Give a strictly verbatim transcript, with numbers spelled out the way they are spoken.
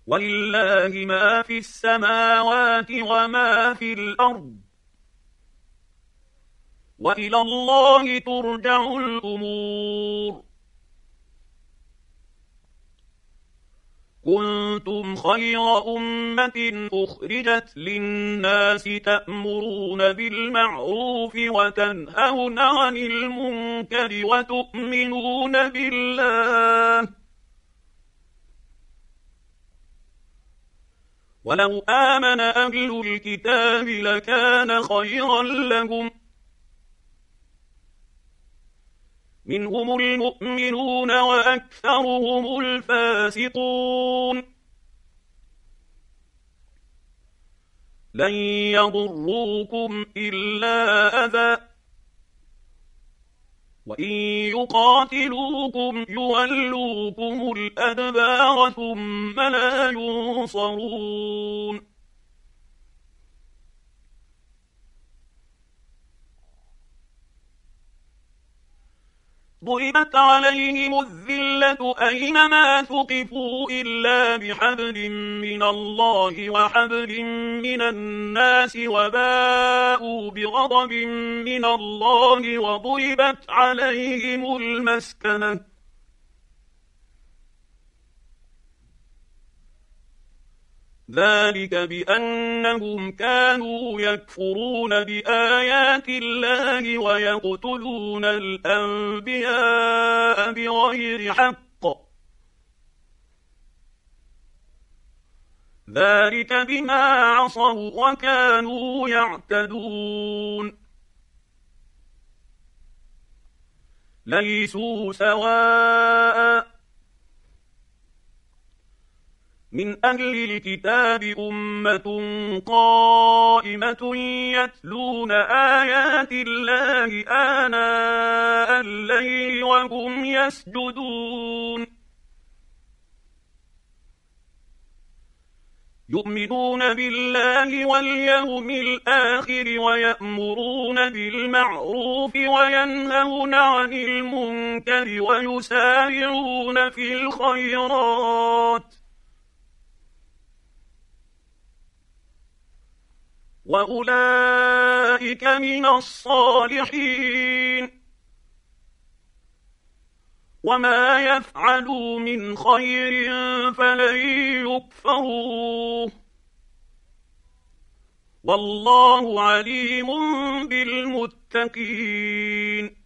ولله ما في السماوات وما في الأرض وإلى الله ترجع الأمور. كنتم خير أمة أخرجت للناس تأمرون بالمعروف وتنهون عن المنكر وتؤمنون بالله، ولو آمن أهل الكتاب لكان خيرا لهم، منهم المؤمنون وأكثرهم الفاسقون. لن يضروكم إلا أذى، وإن يقاتلوكم يولوكم الأدبار ثم لا ينصرون. ضربت عليهم الذلة أينما ثقفوا إلا بحبل من الله وحبل من الناس وباءوا بغضب من الله وضربت عليهم المسكنة ذلك بأنهم كانوا يكفرون بآيات الله ويقتلون الأنبياء بغير حق، ذلك بما عصوا وكانوا يعتدون. ليسوا سواء، من أهل الكتاب أمة قائمة يتلون آيات الله آناء الليل وهم يسجدون، يؤمنون بالله واليوم الآخر ويأمرون بالمعروف وينهون عن المنكر ويسارعون في الخيرات، وأولئك من الصالحين، وما يفعلوا من خير فلن يكفروه، والله عليم بالمتقين.